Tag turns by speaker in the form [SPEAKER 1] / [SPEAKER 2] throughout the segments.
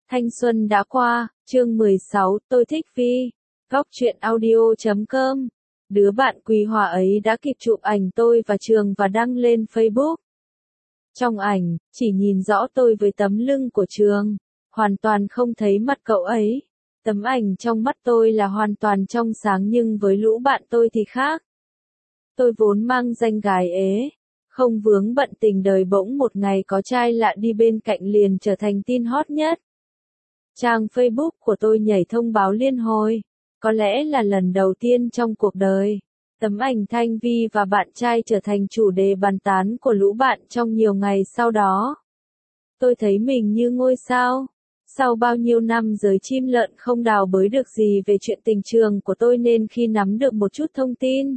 [SPEAKER 1] Thanh xuân đã qua, chương 16, tôi thích Vi. Góc truyện audio.com. Đứa bạn quý hóa ấy đã kịp chụp ảnh tôi và Trường và đăng lên Facebook. Trong ảnh, chỉ nhìn rõ tôi với tấm lưng của Trường, hoàn toàn không thấy mặt cậu ấy. Tấm ảnh trong mắt tôi là hoàn toàn trong sáng nhưng với lũ bạn tôi thì khác. Tôi vốn mang danh gái ế, không vướng bận tình đời, bỗng một ngày có trai lạ đi bên cạnh liền trở thành tin hot nhất. Trang Facebook của tôi nhảy thông báo liên hồi, có lẽ là lần đầu tiên trong cuộc đời. Tấm ảnh Thanh Vi và bạn trai trở thành chủ đề bàn tán của lũ bạn trong nhiều ngày sau đó. Tôi thấy mình như ngôi sao. Sau bao nhiêu năm giới chim lợn không đào bới được gì về chuyện tình trường của tôi nên khi nắm được một chút thông tin,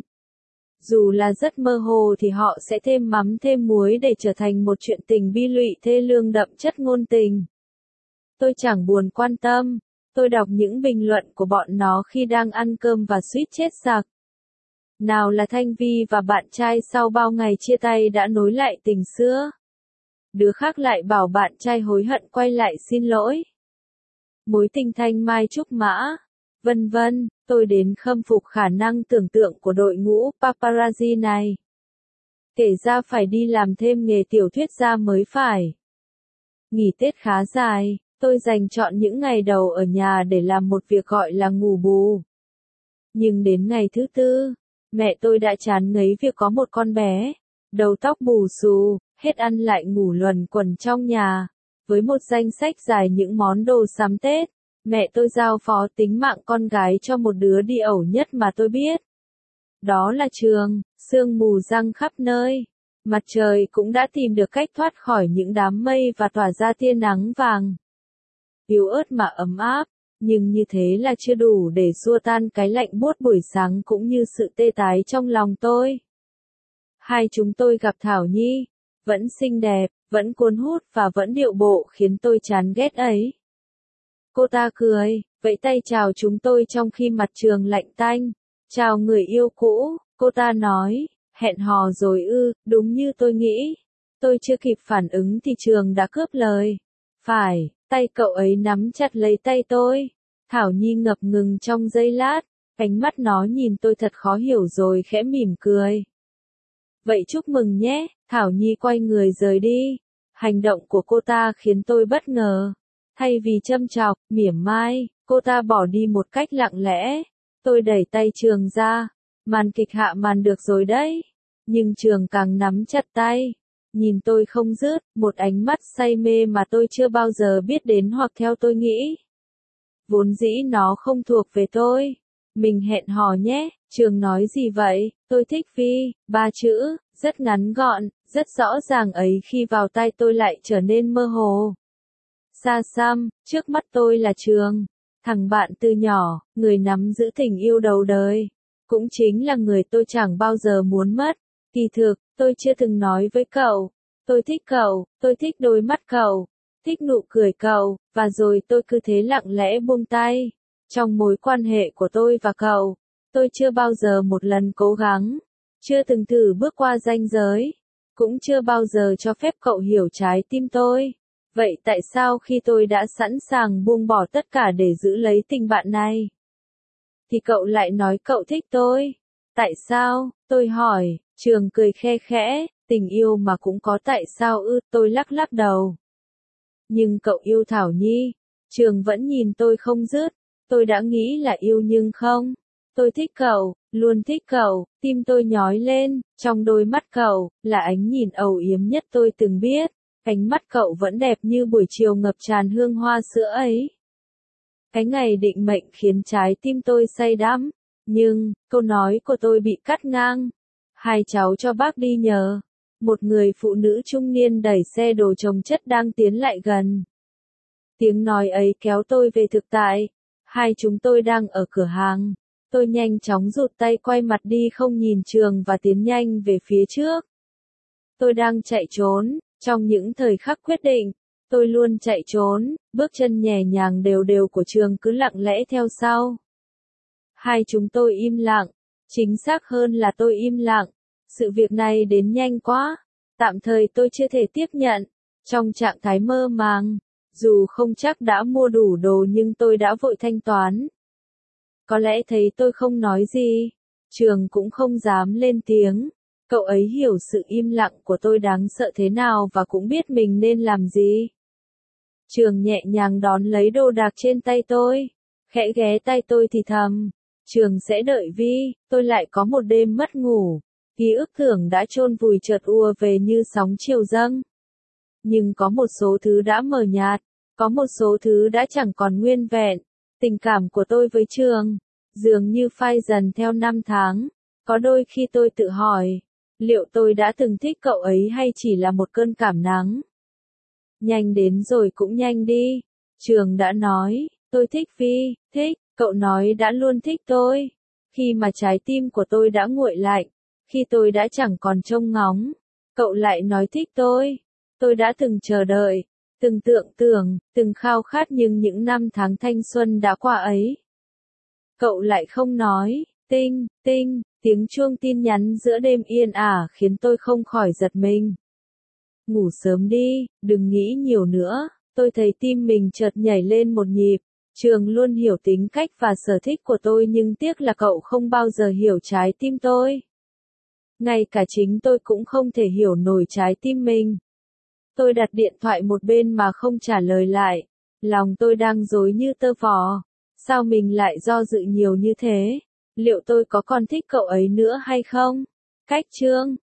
[SPEAKER 1] dù là rất mơ hồ thì họ sẽ thêm mắm thêm muối để trở thành một chuyện tình bi lụy thê lương đậm chất ngôn tình. Tôi chẳng buồn quan tâm, tôi đọc những bình luận của bọn nó khi đang ăn cơm và suýt chết sặc. Nào là Thanh Vi và bạn trai sau bao ngày chia tay đã nối lại tình xưa. Đứa khác lại bảo bạn trai hối hận quay lại xin lỗi. Mối tình thanh mai trúc mã, vân vân, tôi đến khâm phục khả năng tưởng tượng của đội ngũ paparazzi này. Kể ra phải đi làm thêm nghề tiểu thuyết gia mới phải. Nghỉ Tết khá dài, tôi dành trọn những ngày đầu ở nhà để làm một việc gọi là ngủ bù. Nhưng đến ngày thứ tư, mẹ tôi đã chán ngấy việc có một con bé, đầu tóc bù xù, hết ăn lại ngủ luẩn quẩn trong nhà. Với một danh sách dài những món đồ sắm Tết, mẹ tôi giao phó tính mạng con gái cho một đứa đi ẩu nhất mà tôi biết. Đó là Trường. Sương mù giăng khắp nơi. Mặt trời cũng đã tìm được cách thoát khỏi những đám mây và tỏa ra tia nắng vàng. Yếu ớt mà ấm áp, nhưng như thế là chưa đủ để xua tan cái lạnh buốt buổi sáng cũng như sự tê tái trong lòng tôi. Hai chúng tôi gặp Thảo Nhi, vẫn xinh đẹp, vẫn cuốn hút và vẫn điệu bộ khiến tôi chán ghét ấy. Cô ta cười, vẫy tay chào chúng tôi trong khi mặt Trường lạnh tanh. Chào người yêu cũ, cô ta nói, hẹn hò rồi ư, đúng như tôi nghĩ. Tôi chưa kịp phản ứng thì Trường đã cướp lời. Phải, tay cậu ấy nắm chặt lấy tay tôi. Thảo Nhi ngập ngừng trong giây lát, ánh mắt nó nhìn tôi thật khó hiểu rồi khẽ mỉm cười. Vậy chúc mừng nhé, Thảo Nhi quay người rời đi. Hành động của cô ta khiến tôi bất ngờ. Thay vì châm chọc, mỉa mai, cô ta bỏ đi một cách lặng lẽ. Tôi đẩy tay Trường ra. Màn kịch hạ màn được rồi đấy. Nhưng Trường càng nắm chặt tay. Nhìn tôi không dứt, một ánh mắt say mê mà tôi chưa bao giờ biết đến hoặc theo tôi nghĩ. Vốn dĩ nó không thuộc về tôi. Mình hẹn hò nhé, Trường nói gì vậy, tôi thích Vi, 3 chữ, rất ngắn gọn, rất rõ ràng ấy khi vào tai tôi lại trở nên mơ hồ. Xa xăm, trước mắt tôi là Trường, thằng bạn từ nhỏ, người nắm giữ tình yêu đầu đời. Cũng chính là người tôi chẳng bao giờ muốn mất. Kỳ thực, tôi chưa từng nói với cậu. Tôi thích đôi mắt cậu, thích nụ cười cậu, và rồi tôi cứ thế lặng lẽ buông tay. Trong mối quan hệ của tôi và cậu, tôi chưa bao giờ một lần cố gắng, chưa từng thử bước qua ranh giới, cũng chưa bao giờ cho phép cậu hiểu trái tim tôi. Vậy tại sao khi tôi đã sẵn sàng buông bỏ tất cả để giữ lấy tình bạn này, thì cậu lại nói cậu thích tôi? Tại sao? Tôi hỏi. Trường cười khe khẽ, tình yêu mà cũng có tại sao ư? Tôi lắc lắc đầu. Nhưng cậu yêu Thảo Nhi. Trường vẫn nhìn tôi không dứt. Tôi đã nghĩ là yêu nhưng không. Tôi thích cậu, luôn thích cậu, tim tôi nhói lên, trong đôi mắt cậu, là ánh nhìn âu yếm nhất tôi từng biết. Ánh mắt cậu vẫn đẹp như buổi chiều ngập tràn hương hoa sữa ấy. Cái ngày định mệnh khiến trái tim tôi say đắm. Nhưng, câu nói của tôi bị cắt ngang. Hai cháu cho bác đi nhờ. Một người phụ nữ trung niên đẩy xe đồ chồng chất đang tiến lại gần. Tiếng nói ấy kéo tôi về thực tại. Hai chúng tôi đang ở cửa hàng. Tôi nhanh chóng rụt tay quay mặt đi không nhìn Trường và tiến nhanh về phía trước. Tôi đang chạy trốn, trong những thời khắc quyết định. Tôi luôn chạy trốn, bước chân nhẹ nhàng đều đều của Trường cứ lặng lẽ theo sau. Hai chúng tôi im lặng, chính xác hơn là tôi im lặng. Sự việc này đến nhanh quá, tạm thời tôi chưa thể tiếp nhận. Trong trạng thái mơ màng, Dù không chắc đã mua đủ đồ nhưng tôi đã vội thanh toán. Có lẽ thấy tôi không nói gì, Trường cũng không dám lên tiếng. Cậu ấy hiểu sự im lặng của tôi đáng sợ thế nào và cũng biết mình nên làm gì. Trường nhẹ nhàng đón lấy đồ đạc trên tay tôi, khẽ ghé tay tôi thì thầm. Trường sẽ đợi Vi, tôi lại có một đêm mất ngủ. Ký ức tưởng đã chôn vùi chợt ùa về như sóng chiều dâng. Nhưng có một số thứ đã mờ nhạt, có một số thứ đã chẳng còn nguyên vẹn. Tình cảm của tôi với Trường dường như phai dần theo năm tháng. Có đôi khi tôi tự hỏi, liệu tôi đã từng thích cậu ấy hay chỉ là một cơn cảm nắng? Nhanh đến rồi cũng nhanh đi. Trường đã nói, tôi thích Vi, thích, cậu nói đã luôn thích tôi. Khi mà trái tim của tôi đã nguội lạnh, khi tôi đã chẳng còn trông ngóng, cậu lại nói thích tôi. Tôi đã từng chờ đợi, từng tưởng, từng khao khát nhưng những năm tháng thanh xuân đã qua ấy. Cậu lại không nói, tinh, tiếng chuông tin nhắn giữa đêm yên ả khiến tôi không khỏi giật mình. Ngủ sớm đi, đừng nghĩ nhiều nữa. Tôi thấy tim mình chợt nhảy lên một nhịp. Trường luôn hiểu tính cách và sở thích của tôi nhưng tiếc là cậu không bao giờ hiểu trái tim tôi. Ngay cả chính tôi cũng không thể hiểu nổi trái tim mình. Tôi đặt điện thoại một bên mà không trả lời lại. Lòng tôi đang rối như tơ vò. Sao mình lại do dự nhiều như thế? Liệu tôi có còn thích cậu ấy nữa hay không? Cách chương